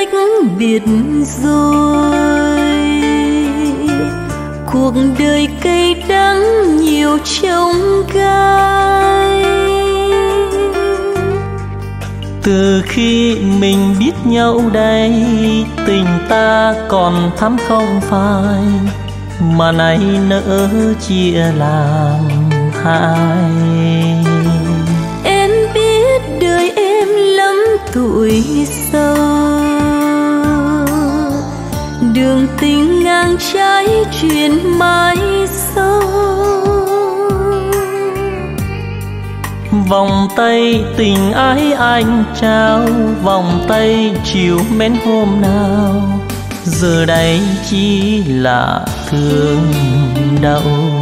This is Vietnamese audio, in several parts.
cách biệt rồi. Cuộc đời cay đắng nhiều trông gai. Từ khi mình biết nhau đây, tình ta còn thắm không phai, mà nay nỡ chia làm hai. Em biết đời em lắm tuổi sâu, đường tình ngang trái chuyện mãi sâu. Vòng tay tình ái anh trao, vòng tay chiều mến hôm nào, giờ đây chỉ là thương đau.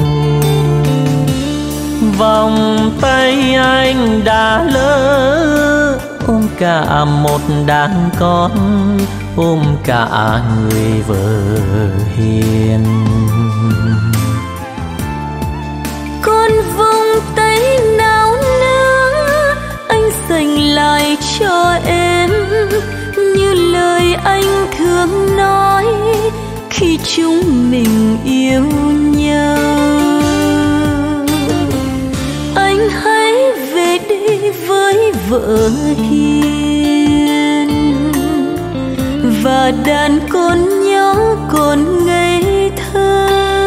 Vòng tay anh đã lỡ ôm cả một đàn con, ôm cả người vợ hiền. Con vòng tay nào nữa anh dành lại cho em, như lời anh thường nói khi chúng mình yêu nhau. Anh hãy về đi với vợ hiền và đàn con nhỏ còn ngây thơ.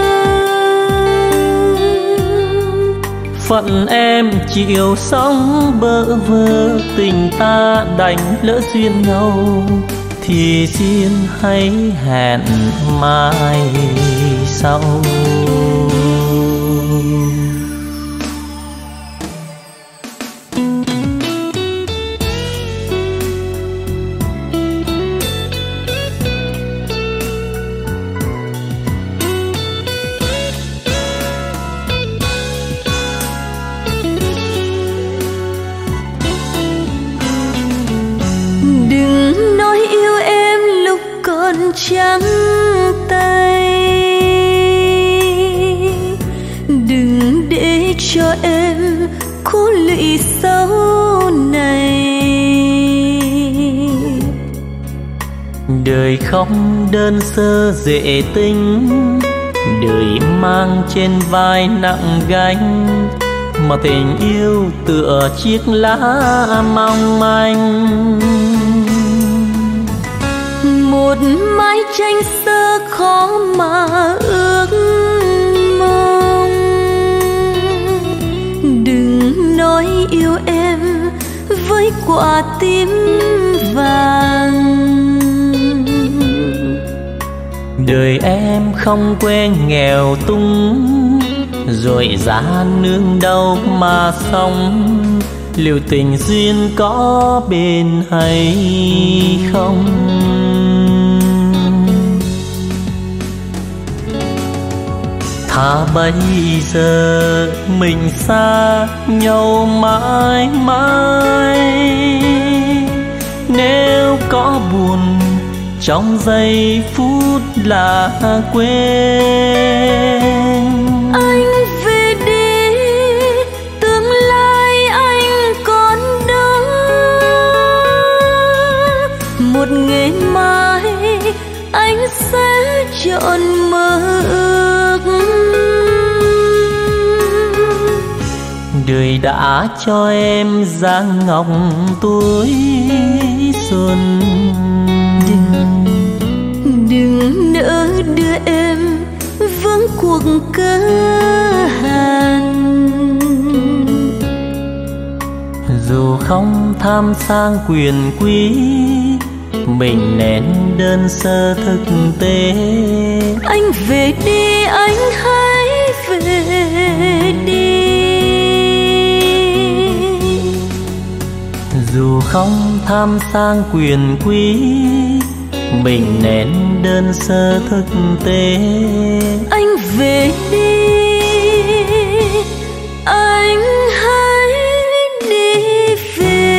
Phận em chịu sống bơ vơ, tình ta đành lỡ duyên nhau, thì xin hãy hẹn mai sau. Trắng tay, đừng để cho em cố lụy sau này. Đời không đơn sơ dễ tính, đời mang trên vai nặng gánh, mà tình yêu tựa chiếc lá mong manh. Một mái tranh xưa khó mà ước mong, đừng nói yêu em với quả tim vàng. Đời em không quen nghèo túng, rồi giá nương đâu mà sống, liệu tình duyên có bền hay không. Thà bây giờ mình xa nhau mãi mãi, nếu có buồn trong giây phút là quên. Anh về đi, tương lai anh còn đó, một ngày mai anh sẽ chọn mơ ước. Đời đã cho em dáng ngọc tuổi xuân, đừng nỡ đưa em vướng cuộc cơ hàn. Dù không tham sang quyền quý, mình nên đơn sơ thực tế. Anh về đi, anh hãy về đi. Dù không tham sang quyền quý, mình nên đơn sơ thực tế. Anh về đi, anh hãy đi về.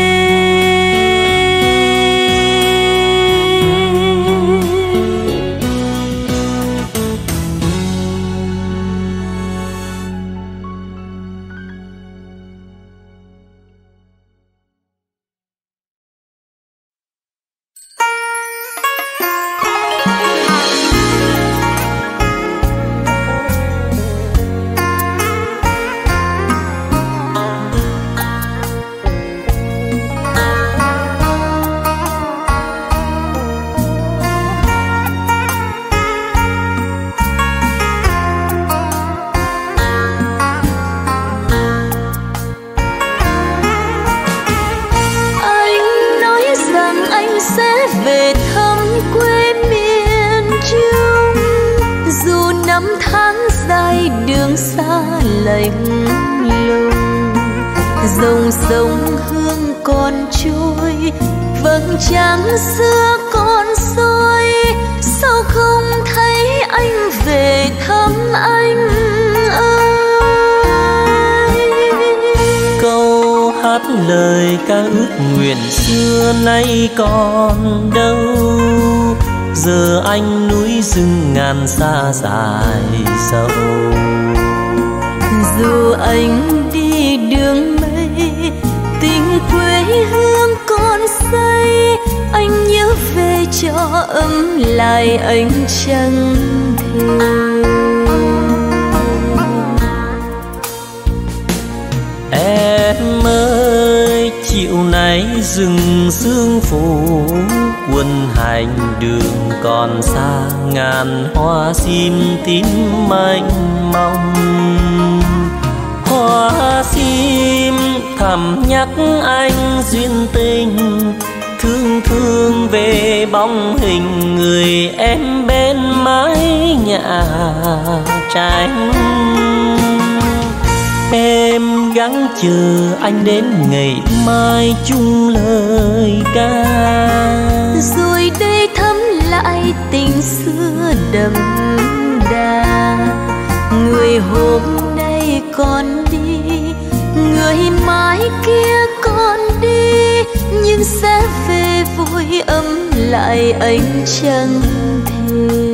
sẽ về thăm quê miền Trung. Dù năm tháng dài đường xa lạnh lùng, dòng sông Hương còn trôi, vầng trăng xưa còn soi. Sao không thấy anh về thăm anh ơi? Câu hát lời ca ước nguyện xưa nay còn đâu, giờ anh núi rừng ngàn xa dài sâu. Dù anh đi đường mây, tình quê hương còn say, anh nhớ về cho ấm lại ánh trăng thề. Em ơi, chiều nay rừng sương phủ, quân hành đường còn xa, ngàn hoa sim tím mênh mông. Hoa sim thầm nhắc anh duyên tình, thương thương về bóng hình người em bên mái nhà tranh. Em gắng chờ anh đến ngày mai chung lời ca, rồi đây thắm lại tình xưa đậm đà. Người hôm nay còn đi, người mai kia còn đi, nhưng sẽ về vui ấm lại ánh trăng thề.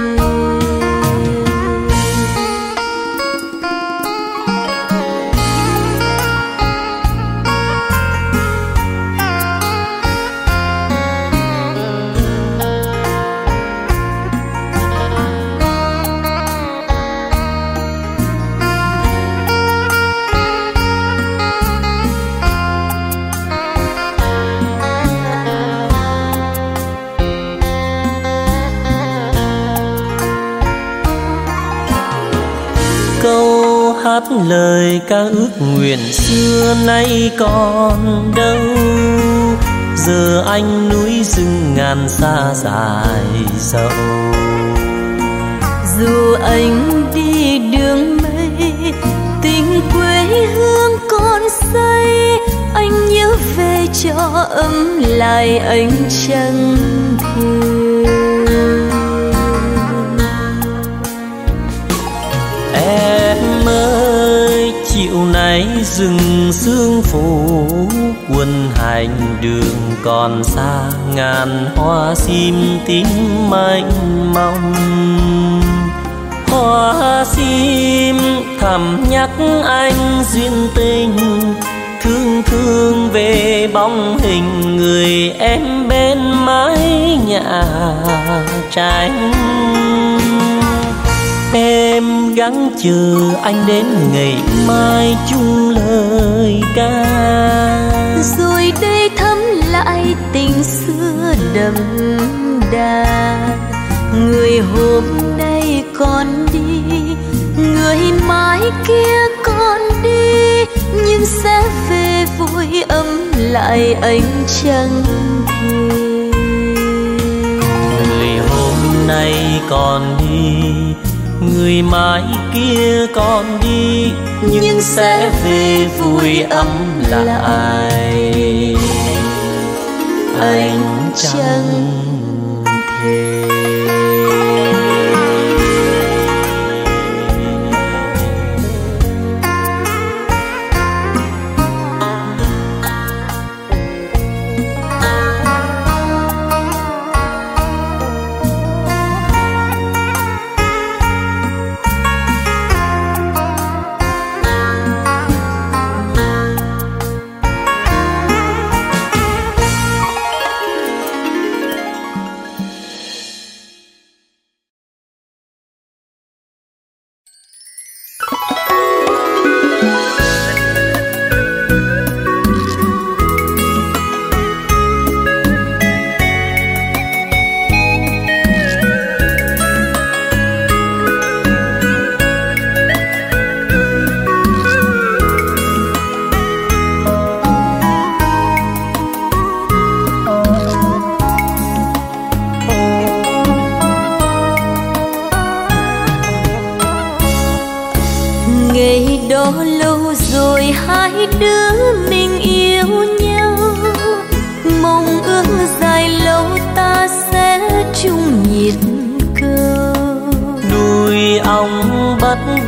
Câu hát lời ca ước nguyện xưa nay còn đâu, giờ anh núi rừng ngàn xa dài sâu. Dù anh đi đường mây, tình quê hương còn say, anh nhớ về cho ấm lại ánh trăng thề. Em ơi, chiều nay rừng sương phủ, quân hành đường còn xa, ngàn hoa sim tím mênh mông. Hoa sim thầm nhắc anh duyên tình, thương thương về bóng hình người em bên mái nhà tranh. Em gắng chờ anh đến ngày mai chung lời ca, rồi đây thắm lại tình xưa đậm đà. Người hôm nay còn đi, người mai kia còn đi, nhưng sẽ về vui ấm lại ánh trăng thề. Người hôm nay còn đi, người mai kia còn đi, nhưng sẽ về vui ấm lại ánh trăng thề.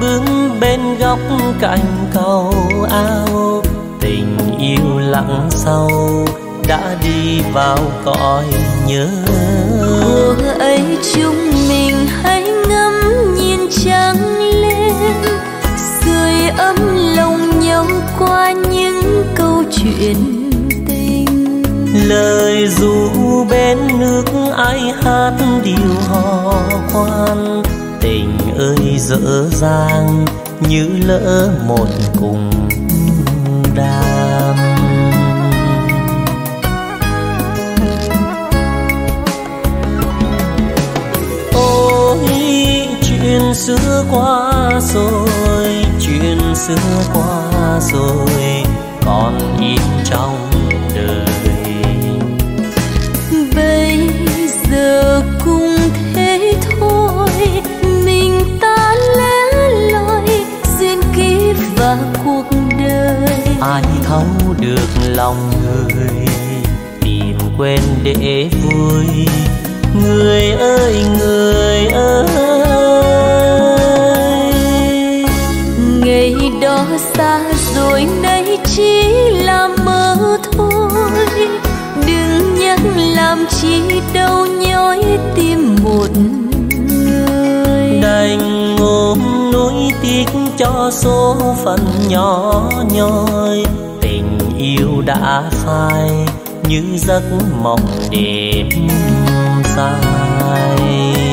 bướm bên góc cạnh cầu ao, tình yêu lặng sâu đã đi vào cõi nhớ. Mùa ấy chúng mình hãy ngắm nhìn trăng lên, sưởi ấm lòng nhau qua những câu chuyện tình. Lời ru bên nước ai hát điều hò khoan, tình ơi dở dang như lỡ một cùng đam. Chuyện xưa qua rồi, chuyện xưa qua rồi, còn in trong đời. Bây giờ cũng thế thôi, mình ta lẻ loi duyên kiếp và cuộc đời. Ai thấu được lòng người, tìm quên để vui. Người ơi người ơi, ngày đó xa rồi nay chỉ là mơ thôi. Đừng nhắc làm chi đau nhói tim một người. Đành ôm nuối tiếc cho số phận nhỏ nhoi. Tình yêu đã phai như giấc mộng đêm dài.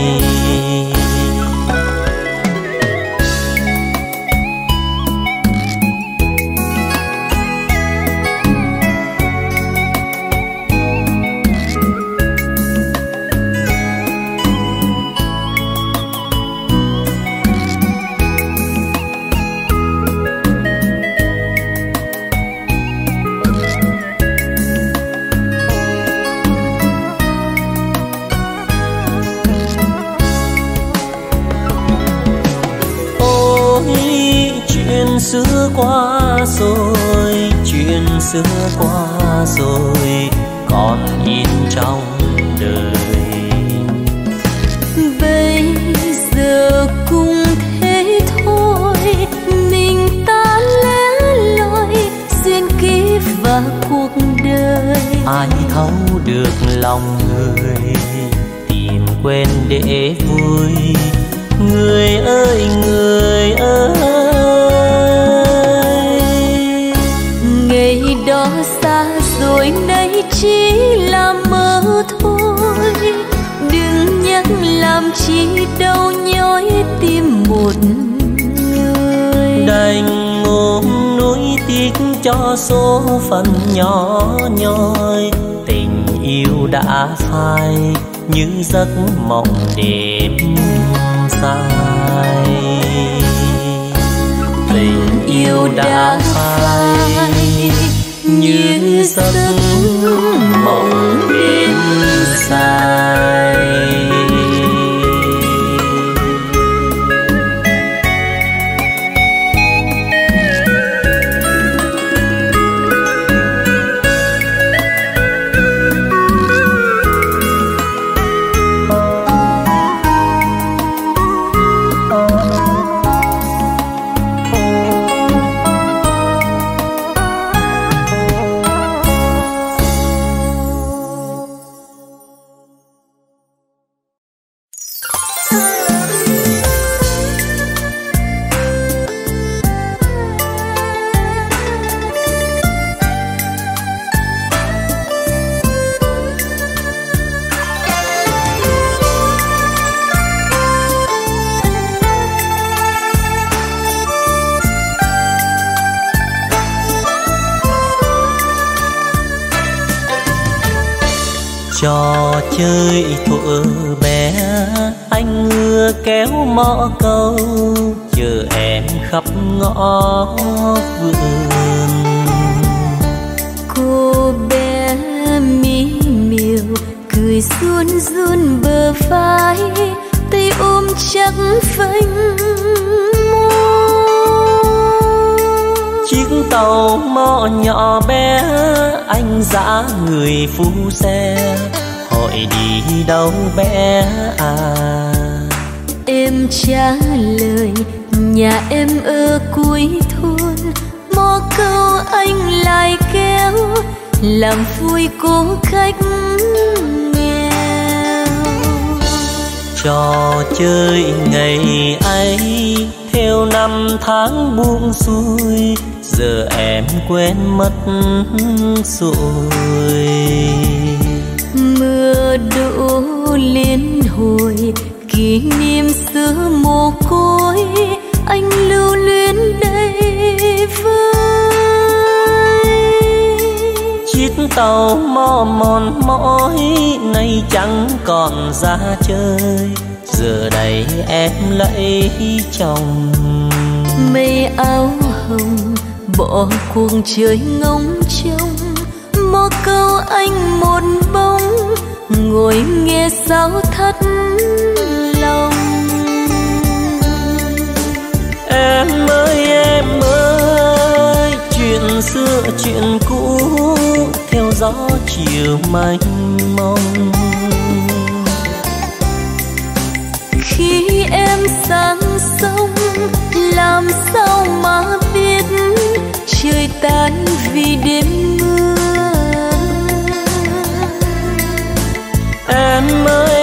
Chuyện xưa qua rồi, chuyện xưa qua rồi, còn in trong đời. Bây giờ cũng thế thôi, mình ta lẻ loi duyên kiếp và cuộc đời. Ai thấu được lòng người, tìm quên để vui. Người ơi người ơi, ngày đó xa rồi nay chỉ là mơ thôi. Đừng nhắc làm chi đau nhói tim một người. Đành ôm nuối tiếc cho số phận nhỏ nhoi. Tình yêu đã phai như giấc mộng đêm dài. Tình yêu đã phai như giấc mộng đêm dài. Trò chơi thuở bé anh ưa kéo mõ câu, chờ em khắp ngõ vườn. Cô bé mỹ miều cười run run bờ vai, tay ôm chắc phanh chiếc tàu mõ nhỏ bé anh dã người phu xe, hỏi đi đâu bé à. em trả lời Nhà em ở cuối thôn, mò câu anh lại kéo làm vui cô khách nghèo. Trò chơi ngày ấy theo năm tháng buông xuôi, giờ em quên mất rồi. Mưa đổ liên hồi kỷ niệm xưa mồ côi, anh lưu luyến đây với chiếc tàu mò mòn mỏi nay chẳng còn ra chơi, giờ đây em lấy chồng. Mây áo hồng bỏ cuộc trời ngóng trông, mò câu anh một bóng ngồi nghe sao thắt lòng. Em ơi, chuyện xưa chuyện cũ theo gió chiều mênh mông. Khi em sang sông làm sao mà biết trời tan vì đêm mưa. Em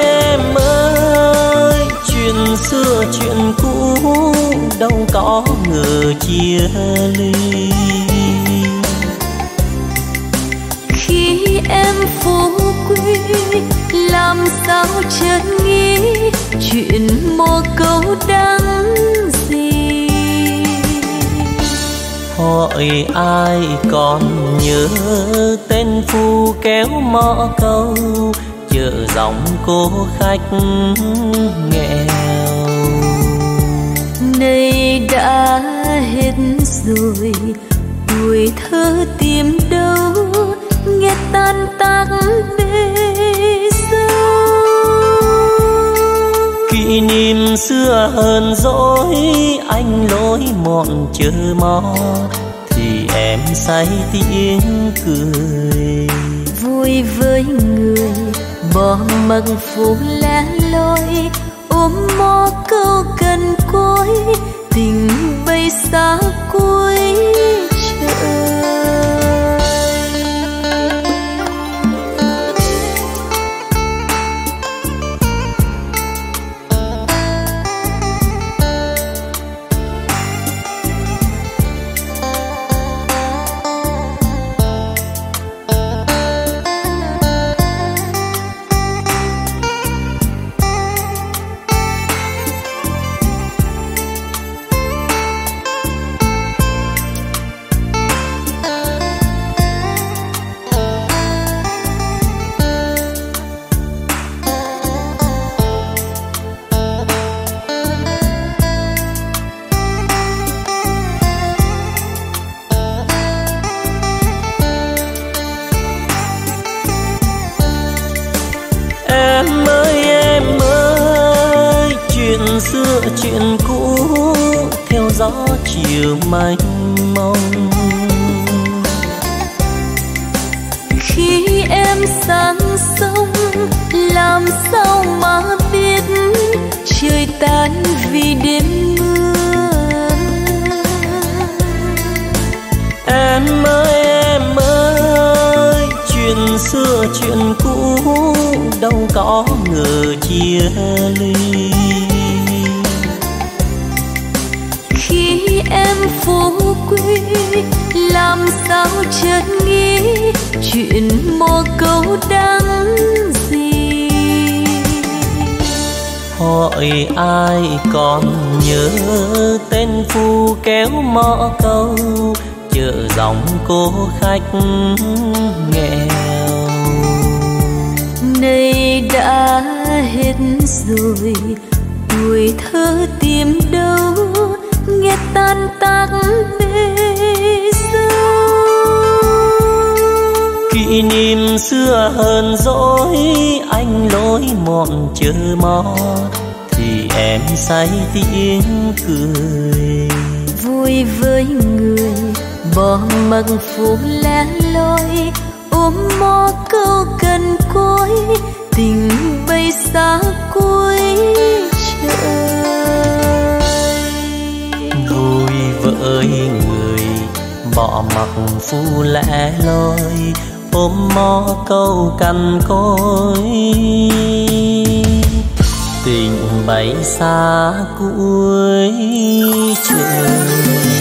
ơi, chuyện xưa chuyện cũ đâu có ngờ chia ly. Khi em phú quý làm sao chợt nghĩ chuyện mồ câu đáng gì. Hỏi ai còn nhớ tên phu kéo mõ câu, chợ dòng cô khách nghèo. Nay đã hết rồi tuổi thơ tìm đâu, nghe tan tác bê dâu. Kỷ niệm xưa hờn dỗi anh lối mòn chờ mò, thì em say tiếng cười. Vui với người bỏ mặc phố lá loi, ôm mò câu cần cối tình bay xa cuối trời. Em ơi, chuyện xưa chuyện cũ theo gió chiều mênh mông. Khi em sang sông làm sao mà biết trời tan vì đêm mưa. Em ơi, chuyện xưa chuyện cũ đâu có ngờ chia ly. Khi em phú quý làm sao chợt nghĩ chuyện mồ câu đáng gì. Hỏi ai còn nhớ tên phu kéo mõ câu, chợ dòng cô khách nghèo. Nay đã hết rồi tuổi thơ tìm đâu, nghe tan tác bê dâu. Kỷ niệm xưa hờn dỗi anh lối mòn chờ mò, thì em say tiếng cười. Vui với người bỏ mặc phố lá loi, ôm mò câu cần cối tình bay xa cuối trời. bỏ mặc phu lẻ loi, ôm mó câu cằn côi. Tình bay xa cuối trời.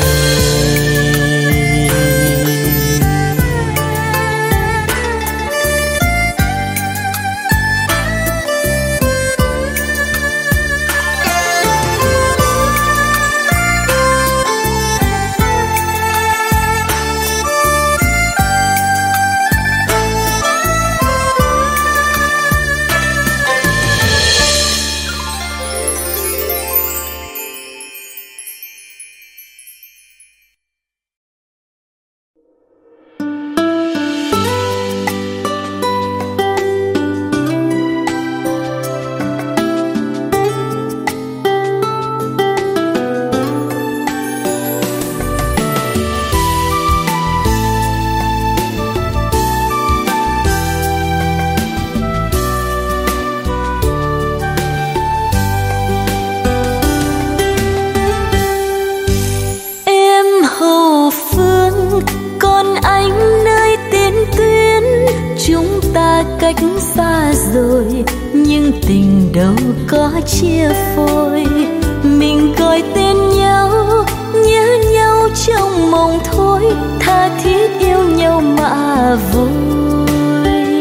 Cách xa rồi nhưng tình đâu có chia phôi, mình gọi tên nhau nhớ nhau trong mộng thôi, tha thiết yêu nhau mà vui.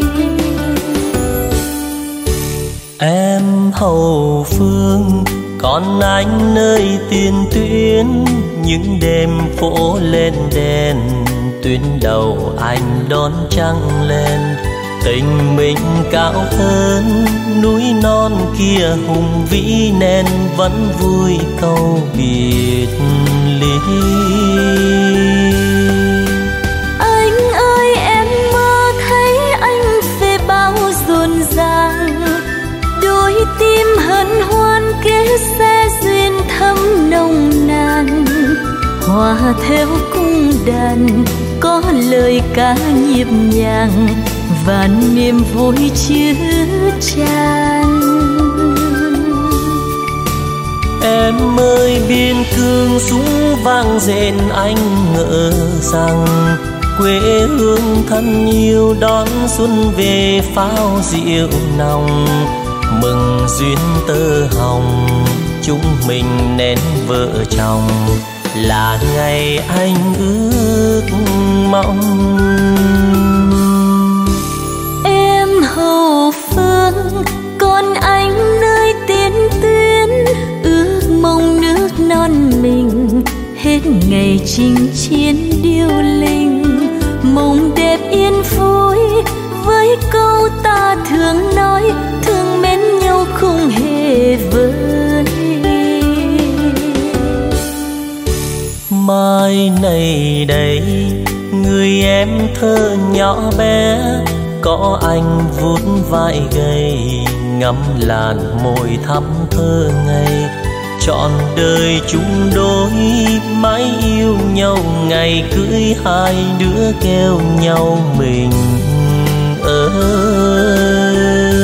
Em hậu phương còn anh nơi tiền tuyến, những đêm phố lên đèn tuyến đầu anh đón trăng lên. Tình mình cao hơn núi non kia hùng vĩ nên vẫn vui câu biệt ly. Anh ơi em mơ thấy anh về bao rộn ràng, đôi tim hân hoan kế xe duyên thắm nồng nàn. Hòa theo cung đàn có lời ca nhịp nhàng và niềm vui chứa chan. Em ơi biên cương súng vang rền anh ngỡ rằng quê hương thân yêu đón xuân về pháo rượu nồng. Mừng duyên tơ hồng chúng mình nên vợ chồng, là ngày anh ước mong. Hậu phương còn anh nơi tiền tuyến, ước mong nước non mình hết ngày chinh chiến điêu linh. Mộng đẹp yên vui với câu ta thường nói, thương mến nhau không hề vơi. Mai này đây người em thơ nhỏ bé, có anh vuốt vai gầy ngắm làn môi thắm thơ ngây. Trọn đời chung đôi mãi yêu nhau, ngày cưới hai đứa kêu nhau mình ơi.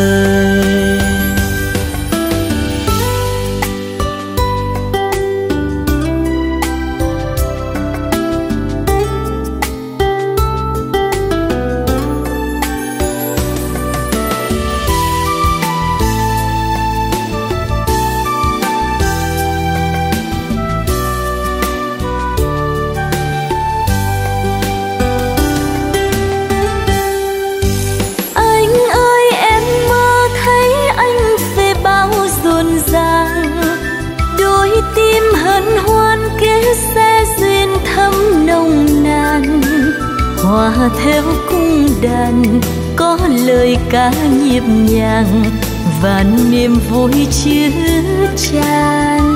Hòa theo cung đàn có lời ca nhịp nhàng và niềm vui chứa chan.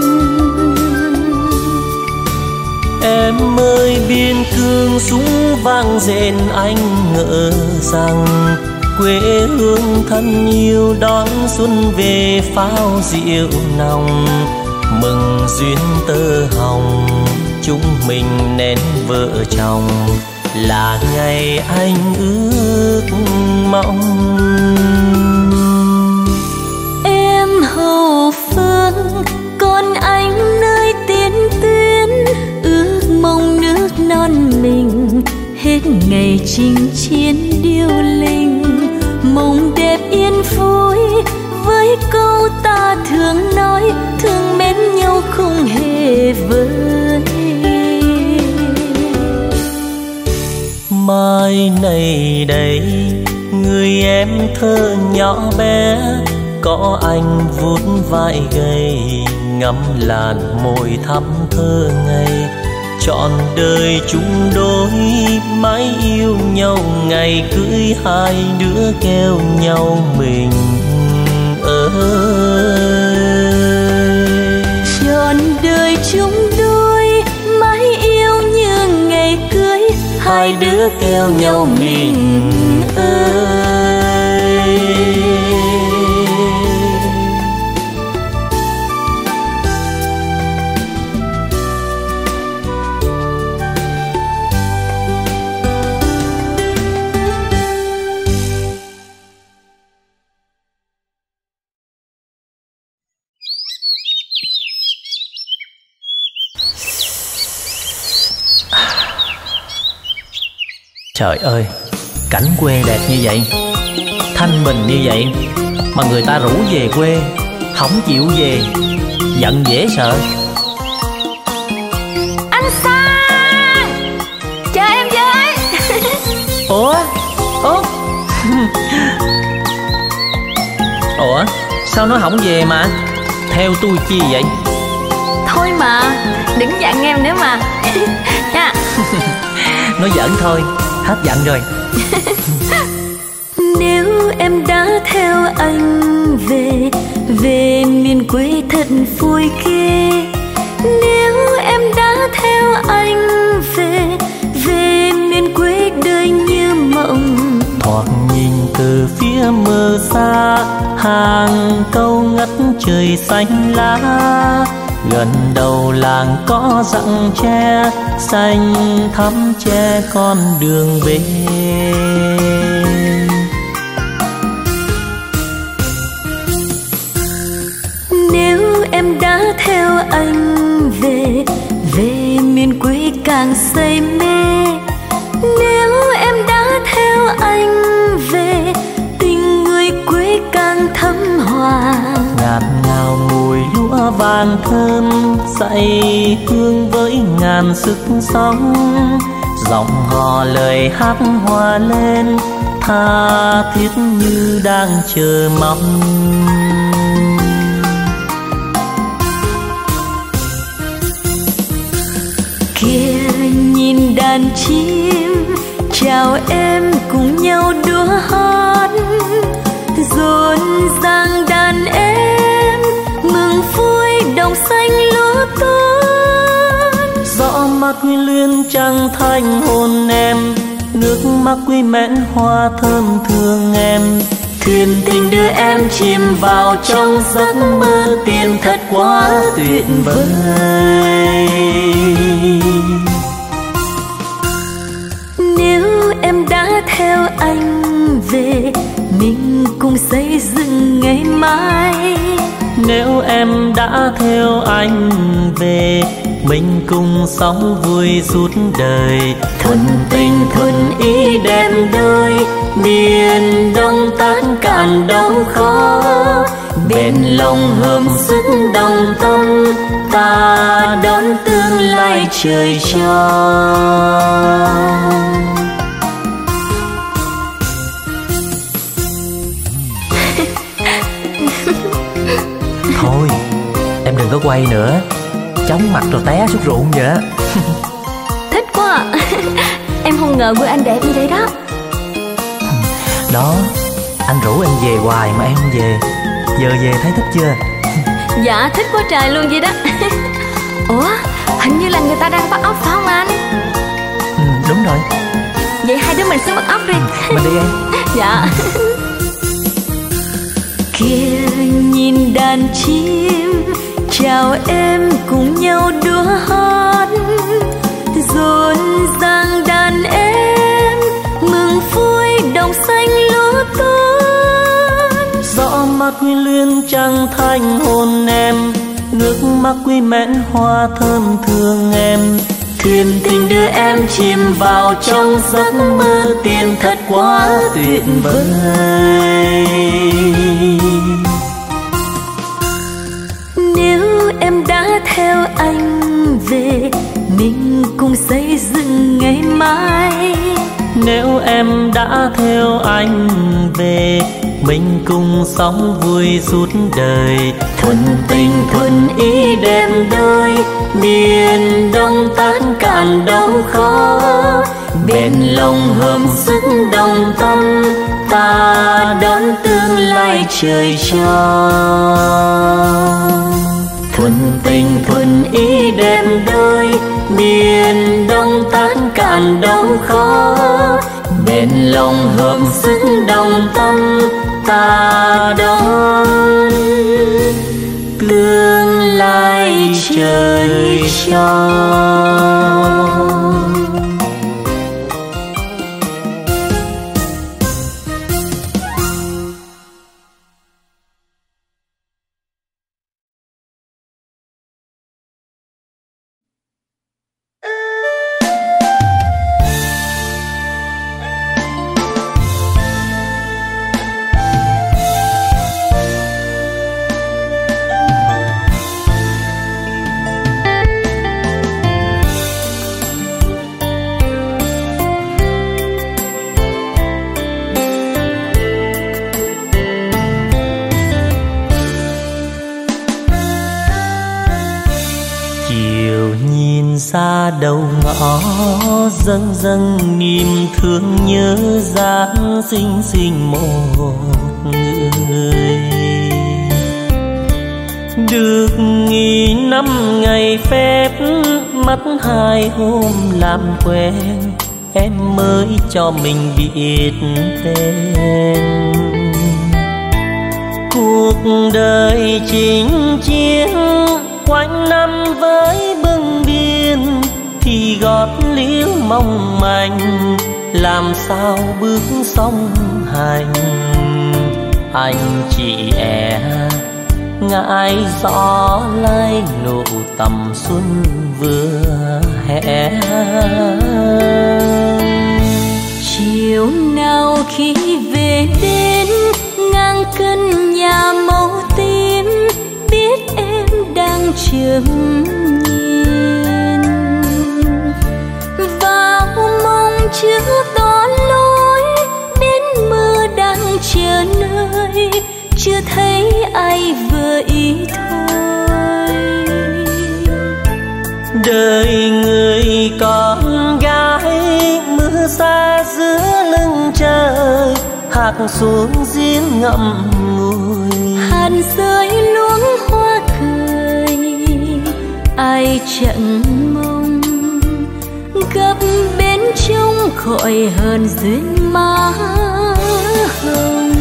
Em ơi biên cương súng vang rền anh ngỡ rằng quê hương thân yêu đón xuân về pháo rượu nồng. Mừng duyên tơ hồng chúng mình nên vợ chồng, là ngày anh ước mong. Em hậu phương còn anh nơi tiền tuyến, ước mong nước non mình này đây, người em thơ nhỏ bé, có anh vuốt vai gầy, ngắm làn môi thắm thơ ngây. Trọn đời chung đôi mãi yêu nhau, ngày cưới hai đứa kêu nhau mình ơi. Trọn đời chung đôi mãi yêu như ngày cưới, hai đứa kêu nhau mình ơi. Trời ơi, cảnh quê đẹp như vậy, thanh bình như vậy, mà người ta rủ về quê, không chịu về, giận dễ sợ. Anh Sang, chờ em với. Ủa? Ủa? Sao nó không về mà? Theo tôi chi vậy? Thôi mà, đừng giận em nữa mà. Nha. Nói giỡn thôi, hết giận rồi. Nếu em đã theo anh về, về miền quê thật vui ghê. Nếu em đã theo anh về, về miền quê đời như mộng. Thoạt nhìn từ phía mơ xa, hàng câu ngất trời xanh lá. Gần đầu làng có rặng tre, xanh thắm che con đường về. Nếu em đã theo anh về, về miền quê càng say mê. Nếu em đã theo anh về, tình người quê càng thắm hòa. Ngạt ngào mùi lúa vàng thơm, dậy hương với ngàn sức sống. Giọng hò lời hát hòa lên, tha thiết như đang chờ mong. Kia nhìn đàn chim chào em cùng nhau đua hát, rộn ràng đàn em mừng vui đồng xanh lúa tốt. Gió mát quy luyến trăng thanh hôn em, nước mắt quy mẽn hoa thơm thương em. Thuyền tình đưa em chìm vào trong giấc mơ tiên thật quá tuyệt vời. Nếu em đã theo anh về, mình cùng xây dựng ngày mai. Nếu em đã theo anh về, mình cùng sống vui suốt đời. Thuần tình thuần ý đẹp đôi, miền Đông tan cạn đau khó. Bên lòng hợp sức đồng tâm, ta đón tương lai trời cho. Thôi, em đừng có quay nữa, chóng mặt rồi té xuống ruộng vậy á. Thích quá à. Em không ngờ quê anh đẹp như vậy đó. Đó, anh rủ em về hoài mà em không về. Giờ về thấy thích chưa? Dạ thích quá trời luôn vậy đó. Ủa, hình như là người ta đang bắt ốc phải không anh? Đúng rồi. Vậy hai đứa mình xuống bắt ốc đi. Mình đi em. Dạ. Kia nhìn đàn chim chào em cùng nhau đua hát, rộn ràng đàn em mừng vui đồng xanh lúa tốt. Gió mát quy luyến trăng thanh hôn em, nước mắt quy mẽn hoa thơm thương em. Thuyền tình đưa em chìm vào trong giấc mơ tiên thật quá tuyệt vời. Nếu em đã theo anh về, mình cùng xây dựng ngày mai. Nếu em em đã theo anh về, mình cùng sống vui suốt đời. Thuần tình thuần ý đẹp đôi, miền đông tan cạn đâu khó, bên lòng hợp sức đồng tâm, ta đón tương lai trời cho. Thuần tình thuần ý đẹp đôi, miền đông tan cạn đâu khó, bên lòng hợp sức đồng tâm, ta đón tương lai trời cho. Xa đầu ngõ dâng dâng niềm thương nhớ dáng xinh xinh một người, được nghỉ 5 ngày phép, mất 2 hôm làm quen, em mới cho mình biết tên. Cuộc đời chinh chiến quanh năm với bưng biên, thì gót liễu mong manh, làm sao bước song hành. Anh chị ngại gió lay nụ tầm xuân vừa hè. Chiều nào khi về đến ngang cân nhà màu tím, biết em đang chừng nhìn vào mong chưa tỏ lối, đến mưa đang chờ nơi, chưa thấy ai vừa ý thôi. Đời người con gái mưa xa giữa lưng trời, hạt xuống giếng ngậm ngùi, hạt rơi luống hoa cười, ai chẳng mong gặp bên trong khỏi hơn duyên má hồng.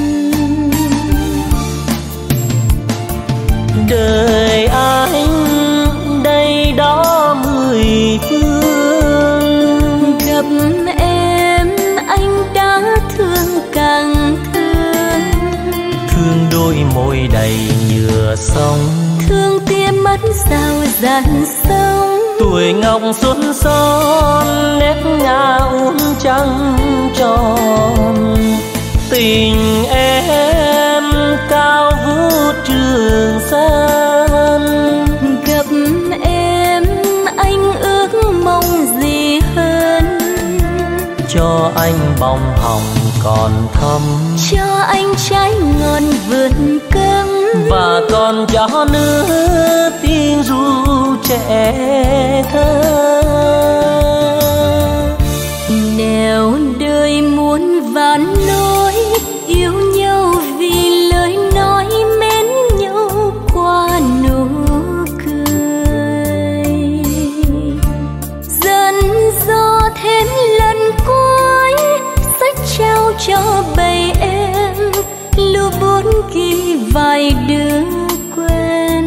Đời anh đây đó 10 phương, gặp em anh đã thương càng thương, thương đôi môi đầy nhựa sông, thương tia mắt sao dàn sông. Tuổi ngọc xuân son nét ngà trăng tròn, tình em cao vút trường sơn. Gặp em anh ước mong gì hơn, cho anh bông hồng còn thắm, cho anh trái ngon vườn cơm, và còn cho nữa tiếng ru trẻ thơ. Nẻo đời muôn vàn nỗi, yêu nhau vì lời nói, mến nhau qua nụ cười. Dần dò thêm lần cuối, sách trao cho bầy em, lưu bốn ghi vài đứa quen.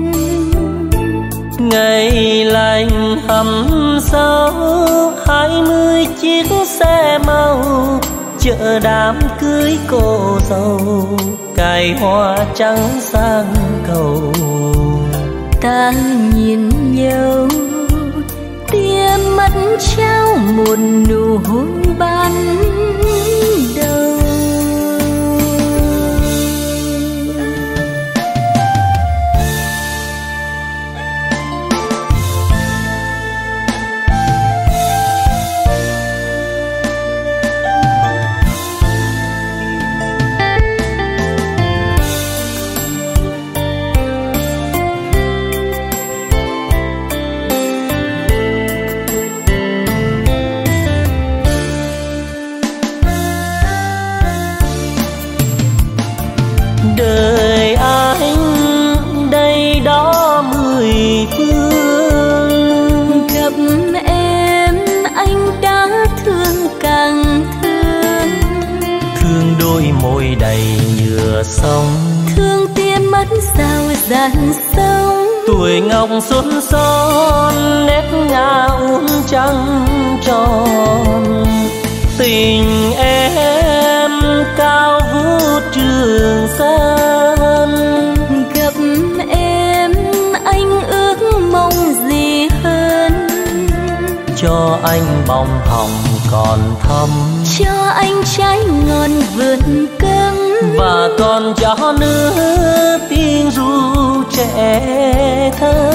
Ngày lành hầm sâu 20 chiếc xe màu, chợ đám cưới cô dâu, cài hoa trắng sang cầu. Ta nhìn nhau tia mắt trao một nụ hôn ban đầu. sống. Thương tim mất sao dàn sống. Tuổi ngọc xuân son nét ngà uốn trăng tròn. Tình em cao vút Trường Sơn. Gặp em anh ước mong gì hơn. Cho anh bông hồng còn thắm. Cho anh trái ngon vườn cấm. Và còn cho nữa tiếng ru trẻ thơ.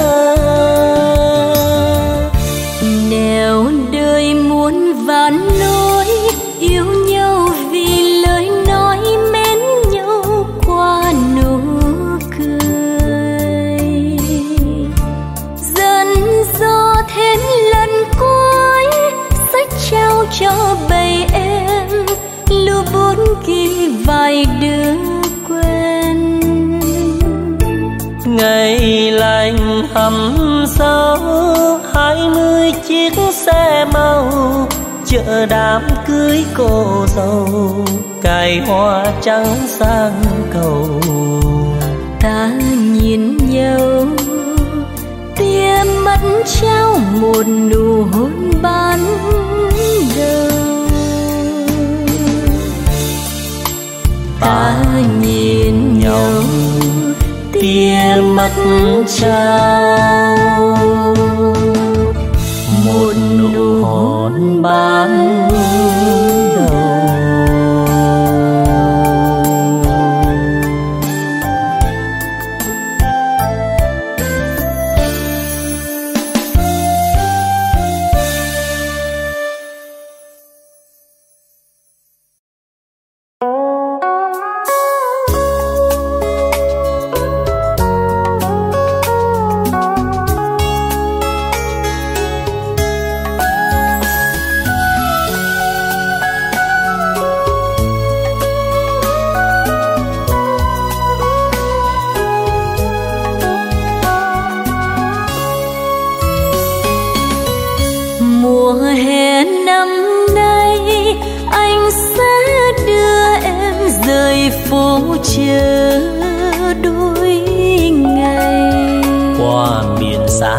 Nẻo đời muôn vàn nỗi yêu nhau vì lời nói mến nhau qua nụ cười. Dần dò thêm lần cuối sách trao cho bầy em lưu bút ghi vài đứa quen. Ngày lành hầm sâu 20 chiếc xe màu chợ đám cưới cô dâu cài hoa trắng sang cầu. Ta nhìn nhau tia mắt trao một nụ hôn ban đầu. Ta nhìn nhau tia mắt trao một nụ hôn ban đầu. Chờ đôi ngày qua miền xa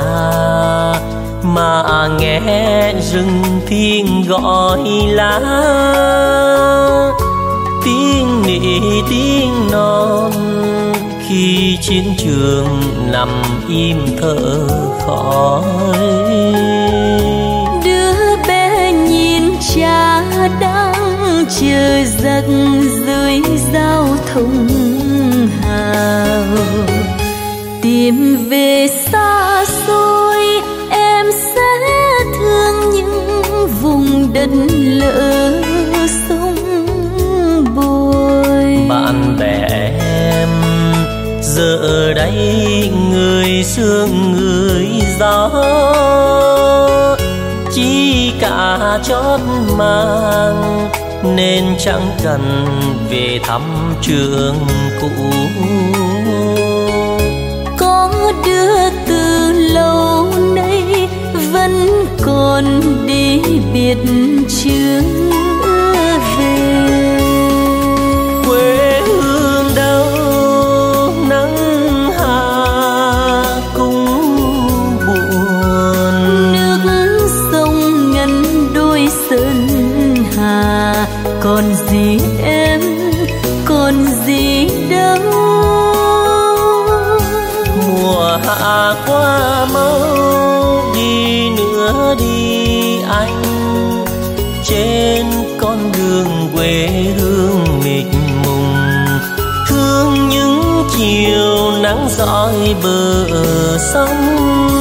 mà nghe rừng thiên gọi lá. Tiếng nỉ tiếng non khi chiến trường nằm im thở khói. Đứa bé nhìn cha đang chờ giặc dưới giao thông hào. Tìm về xa xôi em sẽ thương những vùng đất lỡ sông bồi. Bạn bè em giờ đây người sương người gió, chỉ cả chót mang nên chẳng cần về thăm trường cũ. Có đứa từ lâu nay vẫn còn đi biệt chưa về. Quê hương đâu nắng hà cũng buồn, nước sông ngăn đôi sơn hà. Còn gì em, còn gì đâu. Mùa hạ qua mau đi nữa đi anh, trên con đường quê hương mịt mùng. Thương những chiều nắng dõi bờ sông.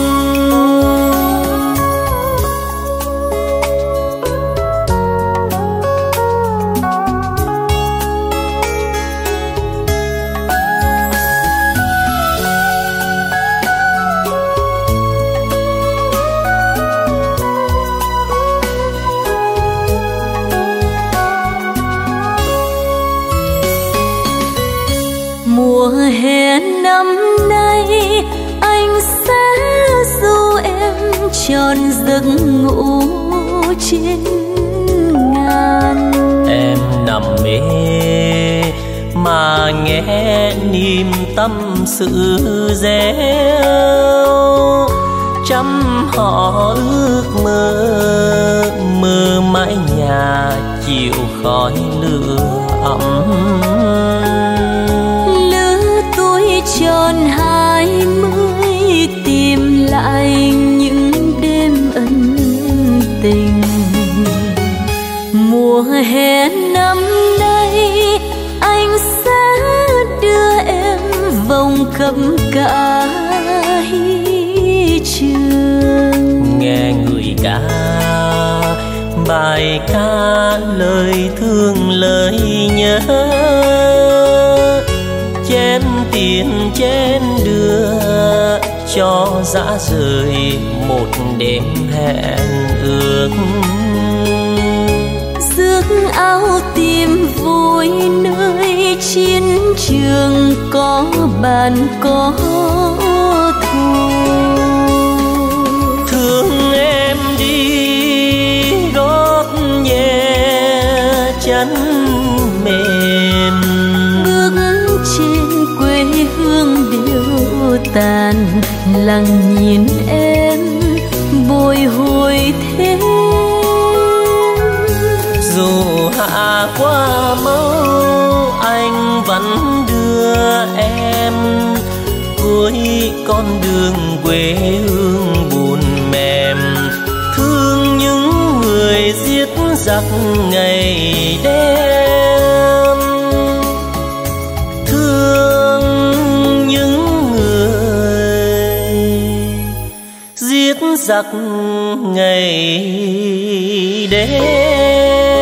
Mùa hè năm nay anh sẽ du em tròn giấc ngủ trên ngàn. Em nằm mê mà nghe niềm tâm sự réo. Trăm họ ước mơ, mơ mái nhà chiều khói lửa ấm. Lứa tuổi tròn 20 tìm lại những đêm ân tình. Mùa hè năm nay anh sẽ đưa em vòng khắp cả trường. Nghe người ca bài ca lời thương lời nhớ, chén tiền chén đưa cho dã rời một đêm hẹn ước. Rước áo tìm vui nơi chiến trường có bàn có thù. Thương em đi gót nhẹ chân mềm, bước trên quê hương điêu tàn, lặng nhìn em bồi hồi thêm. Dù hạ qua mâu anh vẫn đưa em cuối con đường quê hương buồn mềm. Thương những người giết giặc ngày đêm, thương những người giết giặc ngày đêm.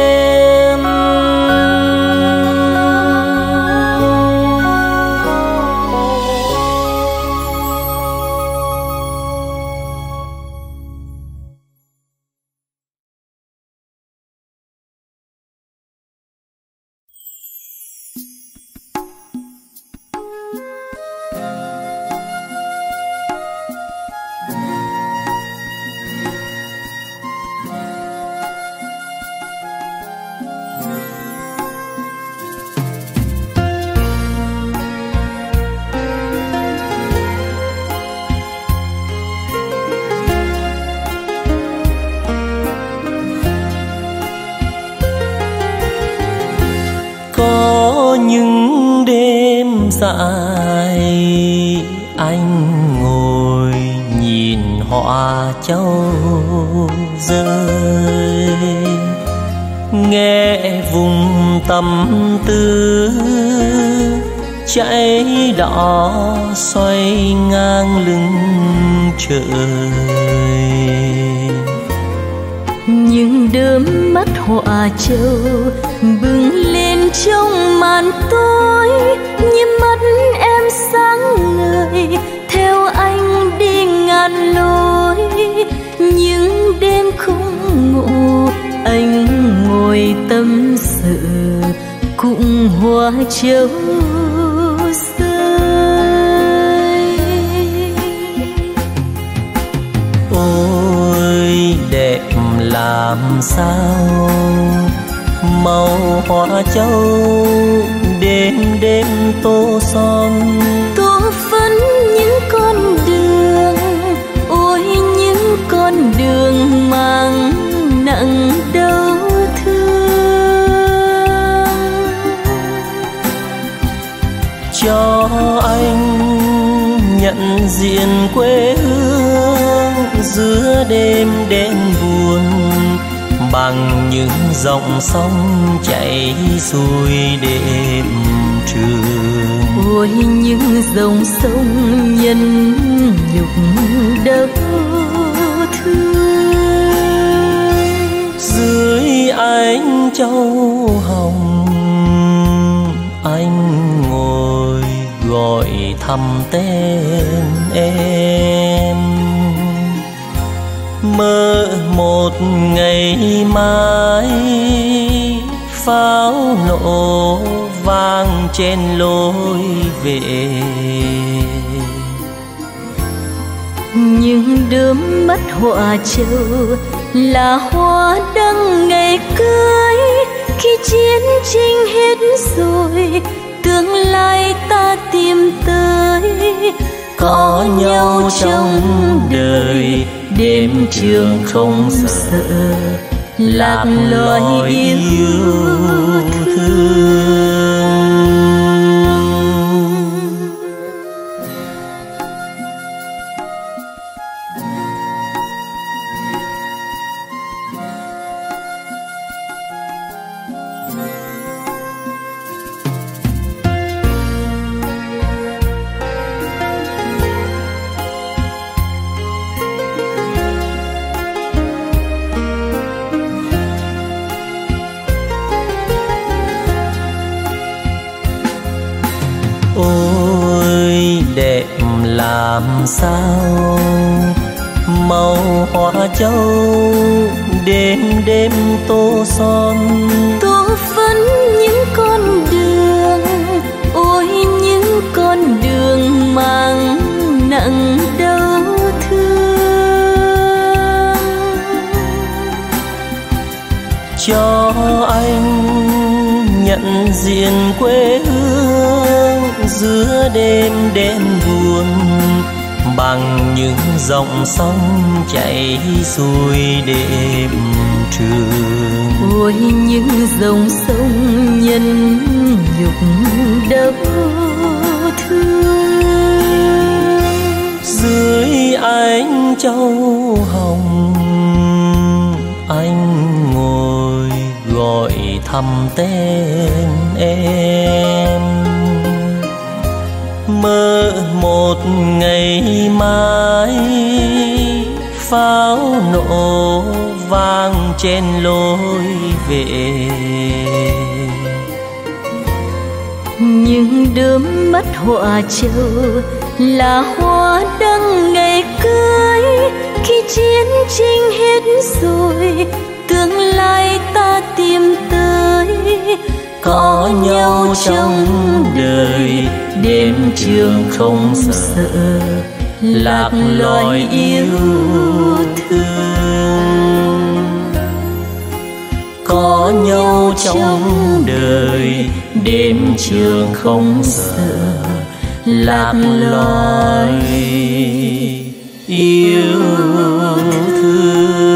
Dài anh ngồi nhìn hoa châu rơi, nghe vùng tâm tư cháy đỏ xoay ngang lưng trời. Những đốm mắt hoa châu bừng lên trong màn tối, như mắt em sáng ngời theo anh đi ngàn lối. Những đêm không ngủ anh ngồi tâm sự cùng hoa châu rơi. Ôi đẹp làm sao màu hoa châu đêm đêm tô son, tô phấn những con đường. Ôi những con đường mang nặng đau thương. Cho anh nhận diện quê hương giữa đêm đen buồn, bằng những dòng sông chảy xuôi đêm trường. Ôi những dòng sông nhân nhục đau thương. Dưới ánh châu hồng anh ngồi gọi thầm tên em, mơ một ngày mai pháo nổ vang trên lối về. Những đốm mắt hoa châu là hoa đăng ngày cưới, khi chiến tranh hết rồi tương lai ta tìm tới. Có nhau trong đời, đêm trường không sợ lạc lối yêu thương. Ôi đẹp làm sao màu hoa châu, đêm đêm tô son tô phấn những con đường. Ôi những con đường mang nặng đau thương. cho anh nhận diện quê hương giữa đêm đen buồn, bằng những dòng sông chảy xuôi đêm trường. Ôi những dòng sông nhân nhục đau thương, dưới ánh châu hồng anh ngồi gọi thầm tên em, mơ một ngày mai pháo nổ vang trên lối về. những đốm mắt họa châu là hoa đăng ngày cưới. Khi chiến tranh hết rồi tương lai ta tìm tới, có nhau trong đời đêm trường không sợ lạc lối yêu thương. Có nhau trong đời đêm trường không sợ lạc lối yêu thương.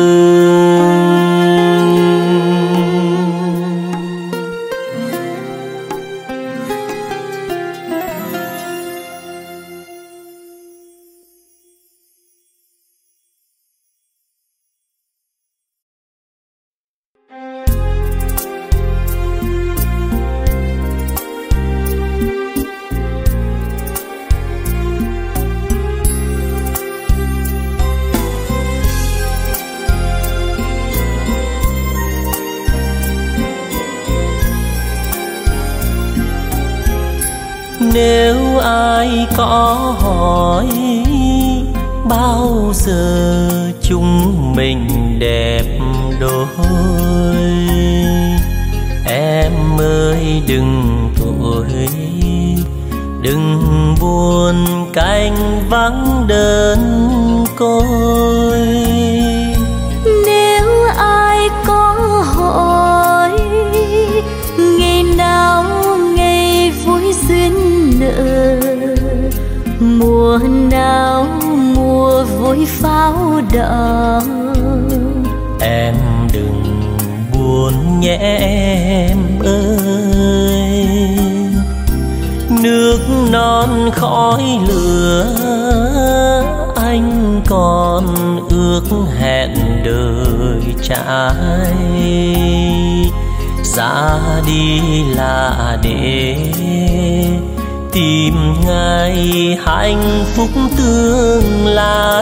Nếu ai có hỏi bao giờ chúng mình đẹp đôi, em ơi đừng vội, đừng buồn canh vắng đơn côi. Nếu ai có hỏi ngày nào ngày vui duyên nợ, mùa nào mùa vui pháo đỏ, em đừng buồn nhé em ơi. Nước non khói lửa anh còn ước hẹn đời trai, ra đi là để tìm ngày hạnh phúc tương lai.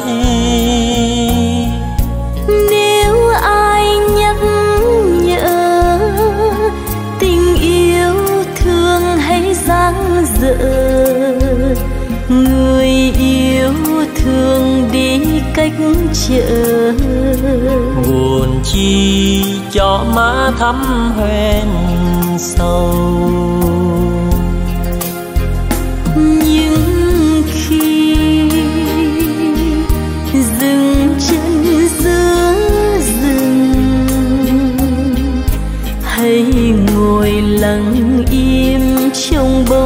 Nếu ai nhắc nhở tình yêu thương hãy dang dở, người yêu thương đi cách chợ. Buồn chi cho má thắm hoen sâu, nhưng khi dừng chân giữa rừng, hãy ngồi lặng im trong bóng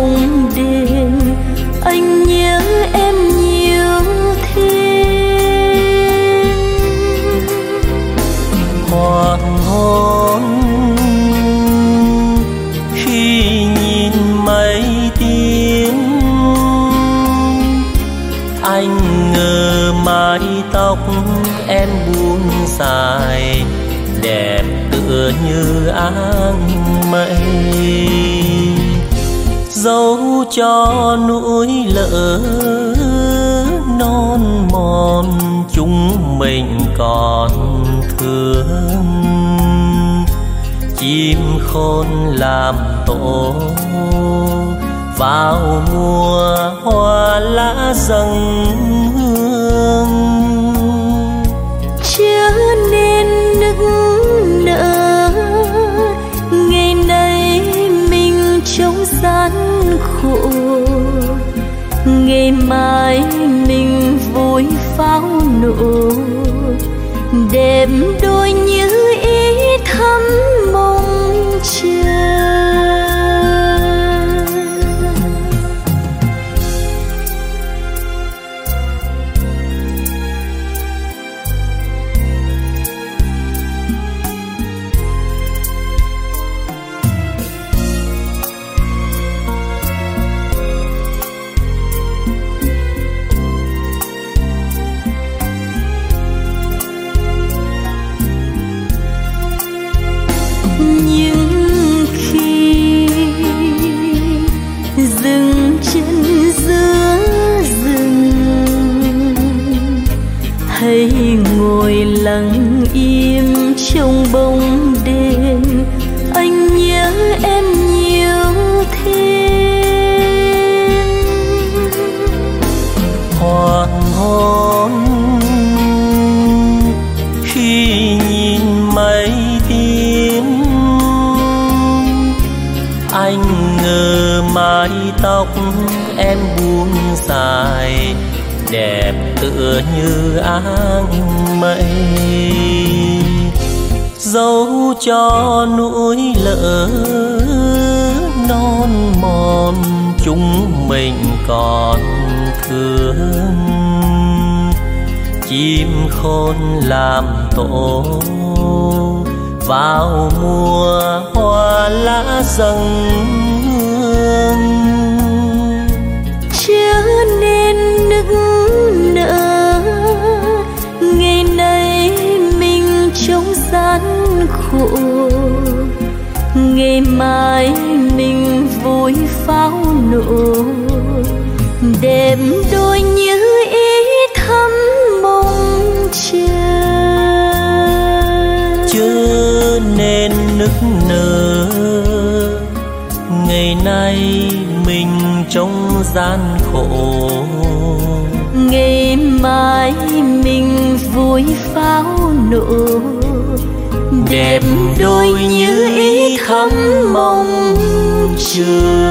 tóc em buông dài, đẹp tựa như áng mây. Dẫu cho núi lỡ non mòn, chúng mình còn thương. Chim khôn làm tổ vào mùa hoa lá dâng hương. Chớ nên nức nở, ngày nay mình trong gian khổ, ngày mai mình vui pháo nổ. Đẹp đôi như ý thắm mong chờ. Lặng im trong bóng đêm, anh nhớ em nhiều thêm. Hoàng hôn khi nhìn mây tím, anh ngờ mái tóc em buông dài, đẹp tựa như áng mây. Dẫu cho núi lỡ non mòn, chúng mình còn thương. Chim khôn làm tổ vào mùa hoa lá dâng hương. Chớ nên nức nở, ngày nay mình trong gian khổ, ngày mai mình vui pháo nổ. Đẹp đôi như ý thắm mong chờ. Chớ nên nức nở, ngày nay mình trong gian khổ, ngày mai mình vui pháo nổ. Đẹp đôi như ý thắm mong chờ.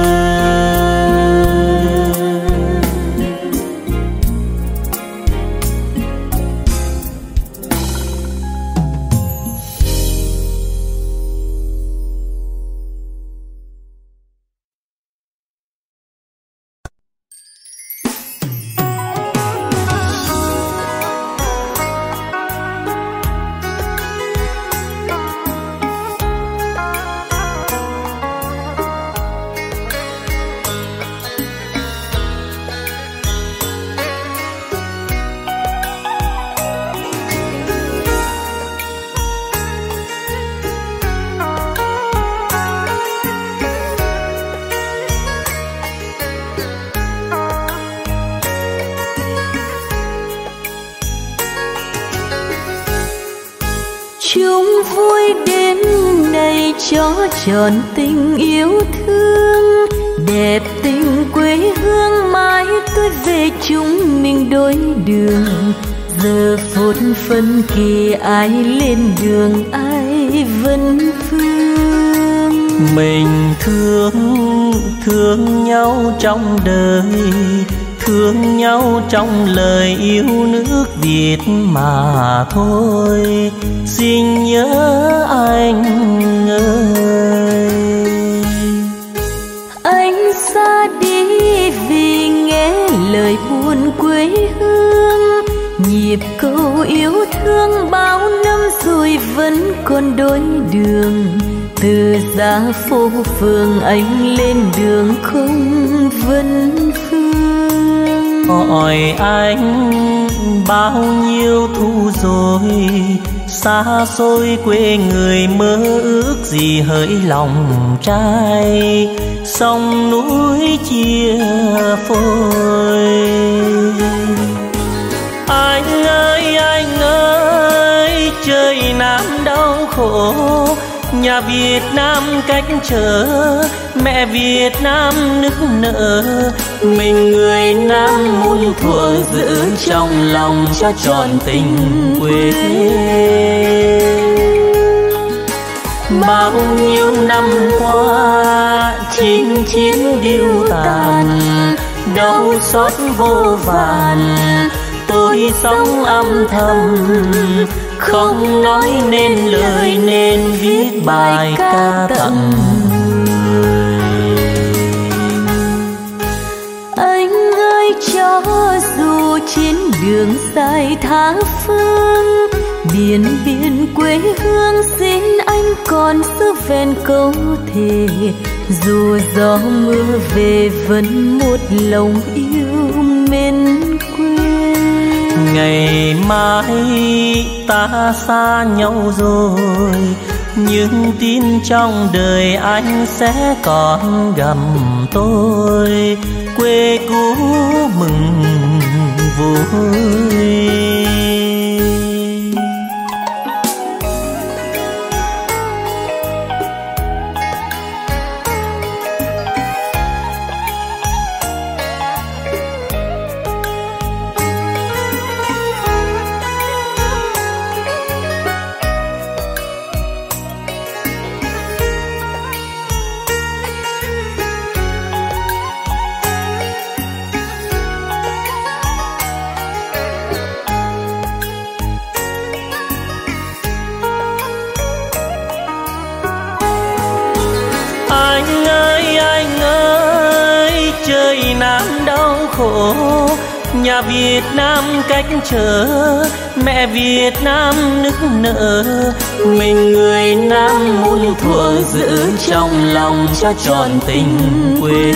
Chung vui đến nay cho tròn tình yêu thương, đẹp tình quê hương mãi tôi về chúng mình đôi đường. Giờ phút phân kỳ ai lên đường ai vấn phương. Mình thương nhau trong đời, thương nhau trong lời yêu nước Việt mà thôi. Xin nhớ anh ơi, anh xa đi vì nghe lời buồn quê hương. Nhịp câu yêu thương bao năm rồi vẫn còn đôi đường. Từ ra phố phường anh lên đường không vấn phương. hỏi anh bao nhiêu thu rồi, xa xôi quê người mơ ước gì hỡi lòng trai, sông núi chia phôi. Anh ơi trời Nam đau khổ, nhà Việt Nam cách trở, mẹ Việt Nam nức nở, mình người Nam muôn thuở giữ trong lòng cho trọn tình quê. Bao nhiêu năm qua chinh chiến điêu tàn, đau xót vô vàn, tôi sống âm thầm không nói nên lời, nên viết bài ca tặng người. Anh ơi cho dù chiến đường dài tháng phương, biển biển quê hương xin anh còn giữ vẹn câu thề, dù gió mưa về vẫn một lòng yêu mến quê. Ngày mai ta xa nhau rồi, nhưng tin trong đời anh sẽ còn gặp tôi, quê cũ mừng vui. Anh ơi trời Nam đau khổ, nhà Việt Nam cách trở, mẹ Việt Nam nức nở, mình người Nam muôn thuở giữ trong lòng cho trọn tình quê.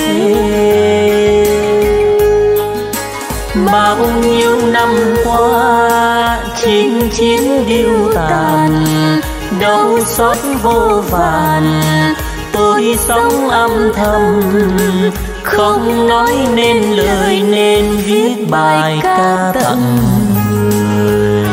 Bao nhiêu năm qua chinh chiến điêu tàn, đau xót vô vàn, tôi sống âm thầm không nói nên lời, nên viết bài ca tặng người.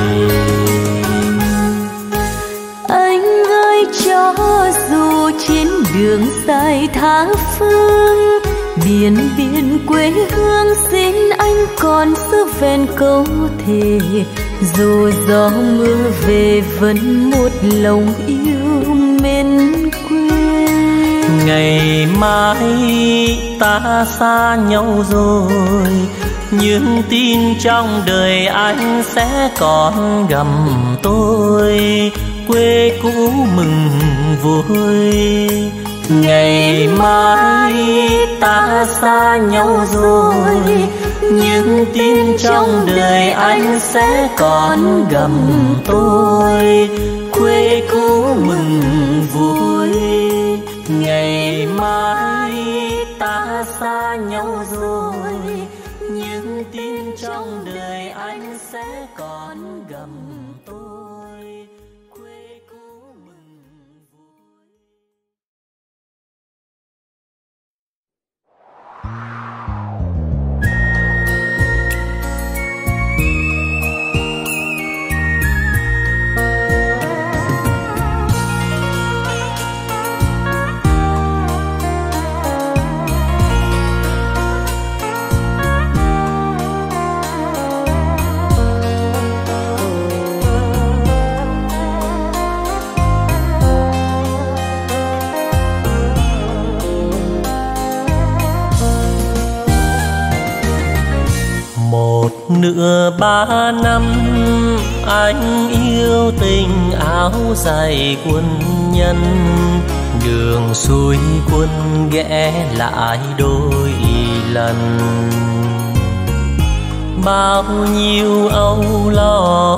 Anh ơi cho dù chiến đường dài tháng phương, biển biển quê hương xin anh còn giữ vẹn câu thề, dù gió mưa về vẫn một lòng yêu mến quê. Ngày mai ta xa nhau rồi, nhưng tin trong đời anh sẽ còn gặp tôi, quê cũ mừng vui. Ngày mai ta xa nhau rồi, nhưng tin trong đời anh sẽ còn gặp tôi, quê cũ mừng vui. Ngày mai ta xa nhau rồi, nhưng tin trong đời anh sẽ còn gặp tôi, quê cũ mừng vui. Nửa 3 năm anh yêu tình áo dài quân nhân, đường xuôi quân ghé lại đôi lần. Bao nhiêu âu lo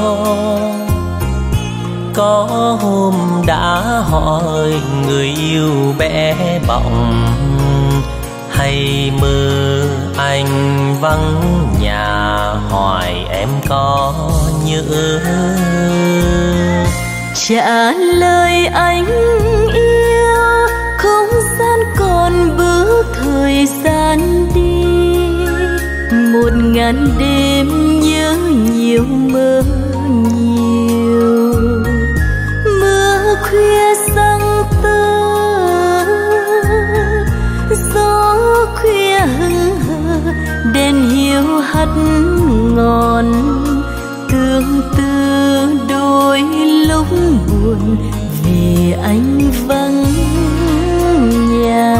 có hôm đã hỏi người yêu bé bỏng, hay mơ anh vắng nhà hỏi em có nhớ. Trả lời anh yêu, không gian còn bước thời gian đi. 1000 đêm nhớ nhiều mơ nhiều. Mưa khuya giăng tơ, gió khuya hững hờ, đèn hiu hắt ngọn. Tương tư đôi lúc buồn vì anh vắng nhà.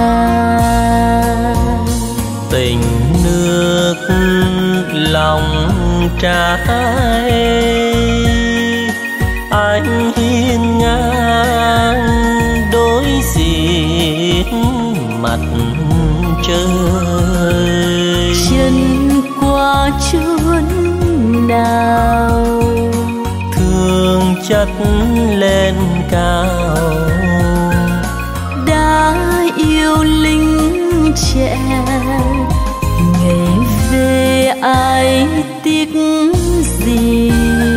Tình nước lòng trái, anh hiên ngang đối diện mặt trời. Chân qua chốn nào, thương chất lên cao. đã yêu linh trẻ, ngày về ai tiếc gì.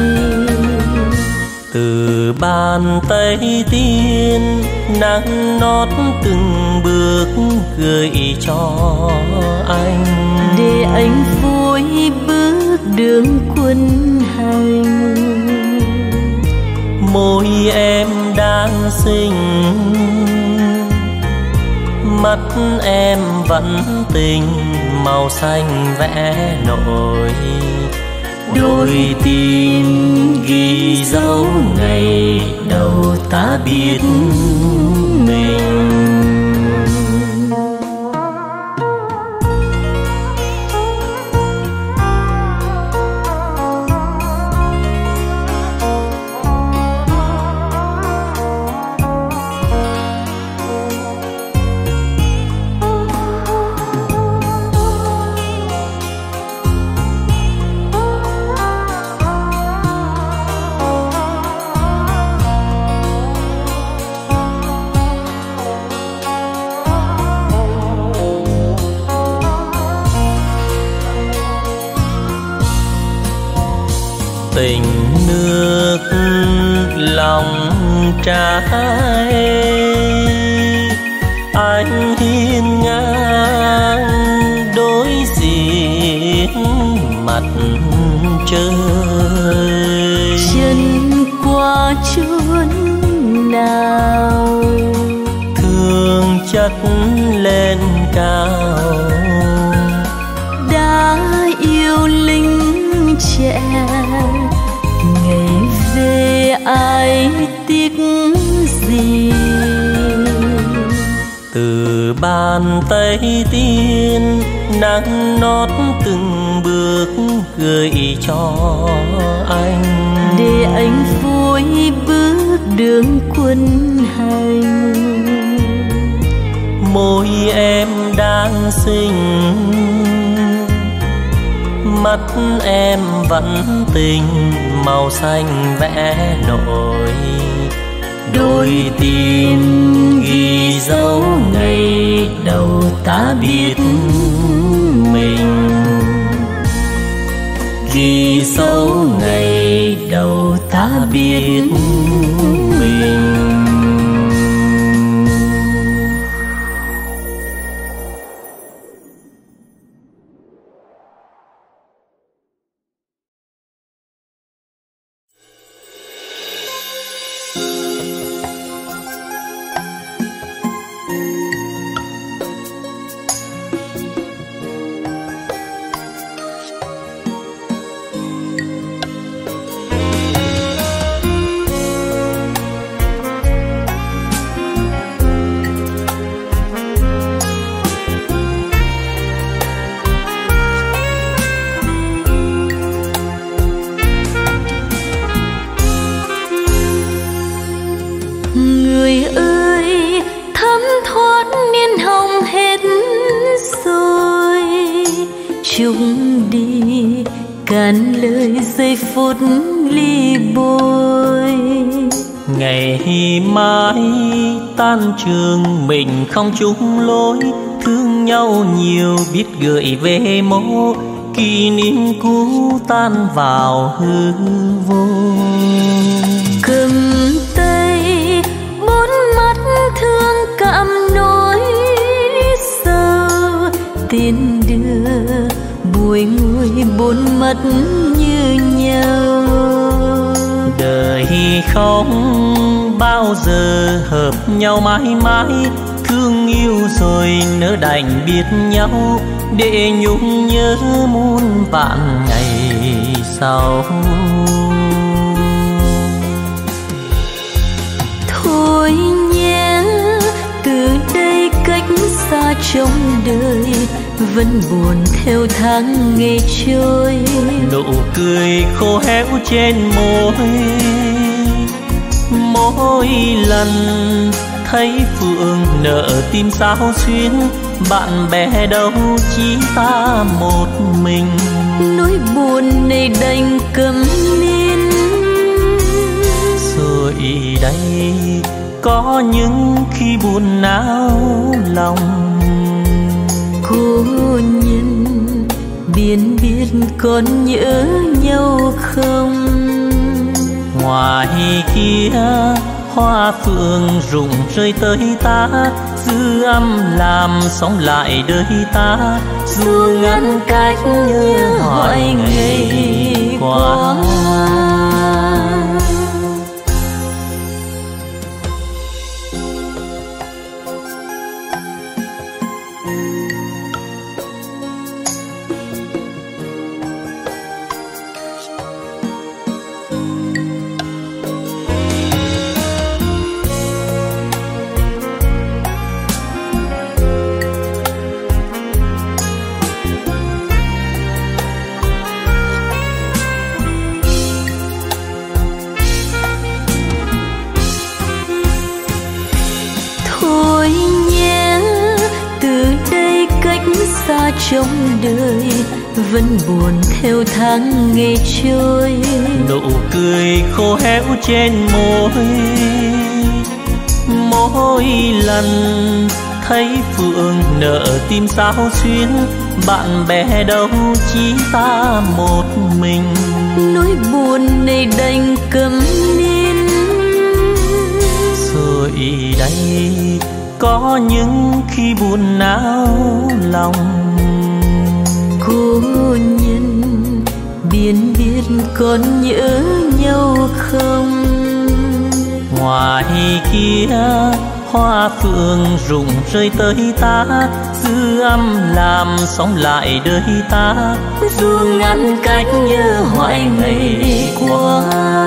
Từ bàn tay tiên nắng nót từng bước gửi cho anh, để anh vui bước đường quân hành. Môi em đang xinh, mắt em vẫn tình, màu xanh vẽ nổi. Đôi tim ghi dấu ngày đầu ta biết mình. Tình nước lòng trái, anh hiên ngang đối diện mặt trời. Chân qua chốn nào, thương chất lên cao. đã yêu linh trẻ, ngày về ai tiếc gì. Từ bàn tay tiên nắng nót từng bước gửi cho anh, để anh vui bước đường quân hành. Môi em đang xinh, mắt em vẫn tình, màu xanh vẽ nổi. Đôi tim ghi dấu ngày đầu ta biết mình, ghi dấu ngày đầu ta biết mình. Người ơi, thấm thoát niên hồng hết rồi. Chúng đi cạn lời giây phút ly bôi. Ngày mai tan trường mình không chung lối, thương thương nhau nhiều, biết gửi về mô kỷ niệm cũ tan vào hư vô. Cầm tay bốn mắt thương cảm nỗi sầu, tiền đưa bùi ngùi bốn mắt như nhau. Đời không bao giờ hợp nhau mãi mãi, thương yêu rồi nỡ đành biết nhau, để nhung nhớ muôn vạn ngày sau. Thôi nhé, từ đây cách xa trong đời, vẫn buồn theo tháng ngày trôi. Nụ cười khô héo trên môi, mỗi lần thấy Phượng nợ tim sao xuyến, bạn bè đâu chỉ ta một mình. Nỗi buồn này đành cầm nín, rồi đây có những khi buồn não lòng. Cô nhân biển biết còn nhớ nhau không? Ngoài kia hoa phượng rụng rơi tới ta, dư âm làm sống lại đời ta, dù ngăn cách như hỏi ngày qua. Xa trong đời vẫn buồn theo tháng ngày trôi. Nụ cười khô héo trên môi, mỗi lần thấy Phượng nợ tim sao xuyến, bạn bè đâu chỉ ta một mình. Nỗi buồn này đành cầm nín, rồi đây có những khi buồn não lòng. Cô nhân biển biết còn nhớ nhau không? Ngoài kia hoa phượng rụng rơi tới ta, dư âm làm sống lại đời ta, dù ngăn cách nhớ hoài ngày qua.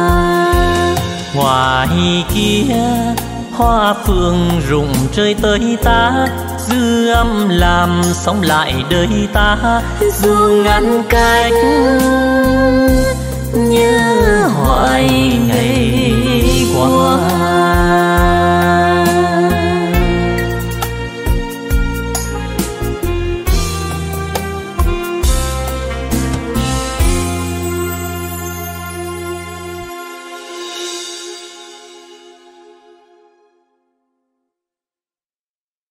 Ngoài kia hoa phượng rụng rơi tới ta, dư âm làm sống lại đời ta, dù ngăn cách nhớ hoài